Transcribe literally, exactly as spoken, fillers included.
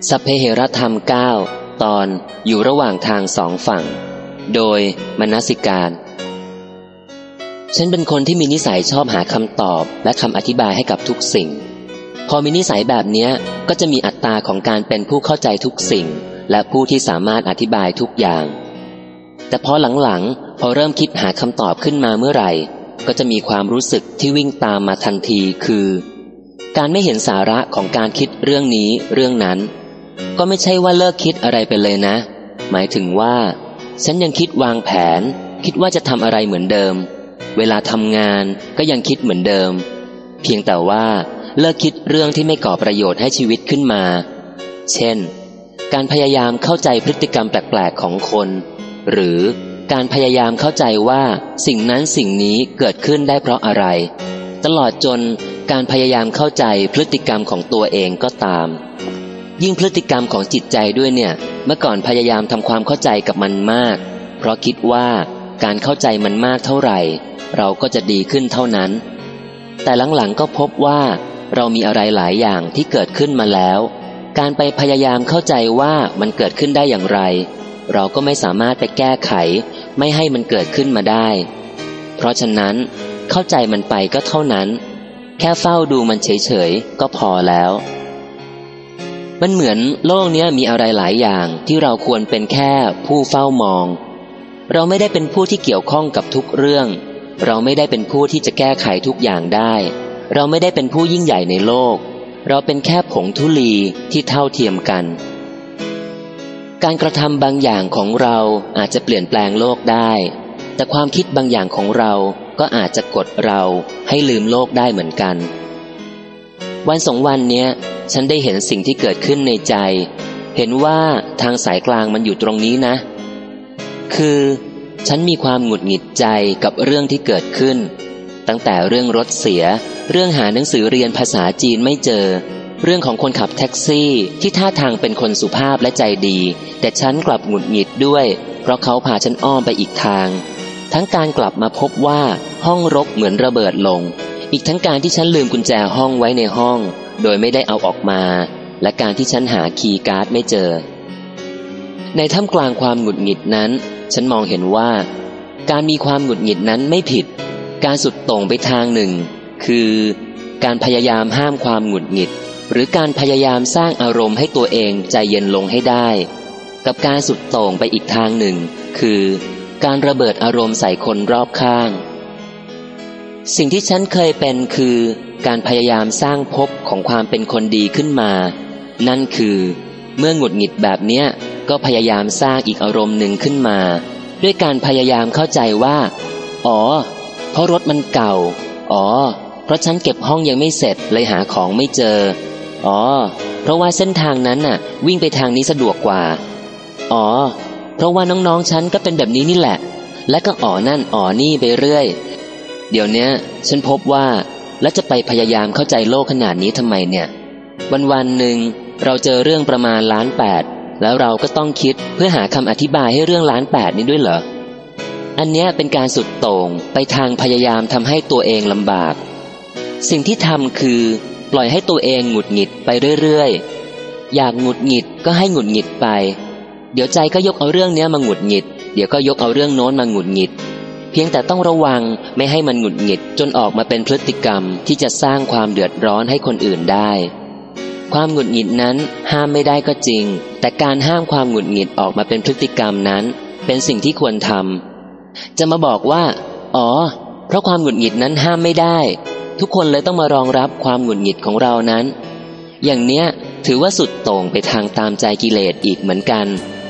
สัพเพเหระธรรมเก้าตอนอยู่ระหว่างทางสองฝั่งโดยมนสิการฉันเป็นคนที่มีนิสัยชอบหาคำตอบและคำอธิบายให้กับทุกสิ่งพอมีนิสัยแบบนี้ก็จะมีอัตราของการเป็นผู้เข้าใจทุกสิ่งและผู้ที่สามารถอธิบายทุกอย่างแต่พอหลังๆพอเริ่มคิดหาคำตอบขึ้นมาเมื่อไหร่ก็จะมีความรู้สึกที่วิ่งตามมาทันทีคือการไม่เห็นสาระของการคิดเรื่องนี้เรื่องนั้นก็ไม่ใช่ว่าเลิกคิดอะไรไปเลยนะหมายถึงว่าฉันยังคิดวางแผนคิดว่าจะทำอะไรเหมือนเดิมเวลาทำงานก็ยังคิดเหมือนเดิมเพียงแต่ว่าเลิกคิดเรื่องที่ไม่ก่อประโยชน์ให้ชีวิตขึ้นมาเช่นการพยายามเข้าใจพฤติกรรมแปลกๆของคนหรือการพยายามเข้าใจว่าสิ่งนั้นสิ่งนี้เกิดขึ้นได้เพราะอะไรตลอดจนการพยายามเข้าใจพฤติกรรมของตัวเองก็ตามยิ่งพฤติกรรมของจิตใจด้วยเนี่ยเมื่อก่อนพยายามทำความเข้าใจกับมันมากเพราะคิดว่าการเข้าใจมันมากเท่าไหร่เราก็จะดีขึ้นเท่านั้นแต่หลังๆก็พบว่าเรามีอะไรหลายอย่างที่เกิดขึ้นมาแล้วการไปพยายามเข้าใจว่ามันเกิดขึ้นได้อย่างไรเราก็ไม่สามารถไปแก้ไขไม่ให้มันเกิดขึ้นมาได้เพราะฉะนั้นเข้าใจมันไปก็เท่านั้นแค่เฝ้าดูมันเฉยๆก็พอแล้วมันเหมือนโลกนี้มีอะไรหลายอย่างที่เราควรเป็นแค่ผู้เฝ้ามองเราไม่ได้เป็นผู้ที่เกี่ยวข้องกับทุกเรื่องเราไม่ได้เป็นผู้ที่จะแก้ไขทุกอย่างได้เราไม่ได้เป็นผู้ยิ่งใหญ่ในโลกเราเป็นแค่ผงธุลีที่เท่าเทียมกันการกระทำบางอย่างของเราอาจจะเปลี่ยนแปลงโลกได้แต่ความคิดบางอย่างของเราก็อาจจะกดเราให้ลืมโลกได้เหมือนกันวันสองวันเนี้ยฉันได้เห็นสิ่งที่เกิดขึ้นในใจเห็นว่าทางสายกลางมันอยู่ตรงนี้นะคือฉันมีความหงุดหงิดใจกับเรื่องที่เกิดขึ้นตั้งแต่เรื่องรถเสียเรื่องหาหนังสือเรียนภาษาจีนไม่เจอเรื่องของคนขับแท็กซี่ที่ท่าทางเป็นคนสุภาพและใจดีแต่ฉันกลับหงุดหงิดด้วยเพราะเขาพาฉันอ้อมไปอีกทางทั้งการกลับมาพบว่าห้องรกเหมือนระเบิดลงอีกทั้งการที่ฉันลืมกุญแจห้องไว้ในห้องโดยไม่ได้เอาออกมาและการที่ฉันหาคีย์การ์ดไม่เจอในท่ามกลางความหงุดหงิดนั้นฉันมองเห็นว่าการมีความหงุดหงิดนั้นไม่ผิดการสุดโต่งไปทางหนึ่งคือการพยายามห้ามความหงุดหงิดหรือการพยายามสร้างอารมณ์ให้ตัวเองใจเย็นลงให้ได้กับการสุดโต่งไปอีกทางหนึ่งคือการระเบิดอารมณ์ใส่คนรอบข้างสิ่งที่ฉันเคยเป็นคือการพยายามสร้างภพของความเป็นคนดีขึ้นมานั่นคือเมื่อหงุดหงิดแบบเนี้ยก็พยายามสร้างอีกอารมณ์หนึ่งขึ้นมาด้วยการพยายามเข้าใจว่าอ๋อเพราะรถมันเก่าอ๋อเพราะฉันเก็บห้องยังไม่เสร็จเลยหาของไม่เจออ๋อเพราะว่าเส้นทางนั้นน่ะวิ่งไปทางนี้สะดวกกว่าอ๋อเพราะว่าน้องๆฉันก็เป็นแบบนี้นี่แหละและก็อ๋อนั่นอ๋อนี่ไปเรื่อยเดี๋ยวนี้ฉันพบว่าแล้วจะไปพยายามเข้าใจโลกขนาดนี้ทำไมเนี่ยวันวันหนึ่งเราเจอเรื่องประมาณล้านแปดแล้วเราก็ต้องคิดเพื่อหาคำอธิบายให้เรื่องล้านแปดนี้ด้วยเหรออันเนี้ยเป็นการสุดโต่งไปทางพยายามทำให้ตัวเองลำบากสิ่งที่ทำคือปล่อยให้ตัวเองหงุดหงิดไปเรื่อยๆอยากหงุดหงิดก็ให้หงุดหงิดไปเดี๋ยวใจก็ยกเอาเรื่องเนี้ยมาหงุดหงิดเดี๋ยวก็ยกเอาเรื่องโน้นมาหงุดหงิดเพียงแต่ต้องระวังไม่ให้มันหงุดหงิดจนออกมาเป็นพฤติกรรมที่จะสร้างความเดือดร้อนให้คนอื่นได้ความหงุดหงิดนั้นห้ามไม่ได้ก็จริงแต่การห้ามความหงุดหงิดออกมาเป็นพฤติกรรมนั้นเป็นสิ่งที่ควรทำจะมาบอกว่าอ๋อเพราะความหงุดหงิดนั้นห้ามไม่ได้ทุกคนเลยต้องมารองรับความหงุดหงิดของเรานั้นอย่างเนี้ยถือว่าสุดโต่งไปทางตามใจกิเลสอีกเหมือนกัน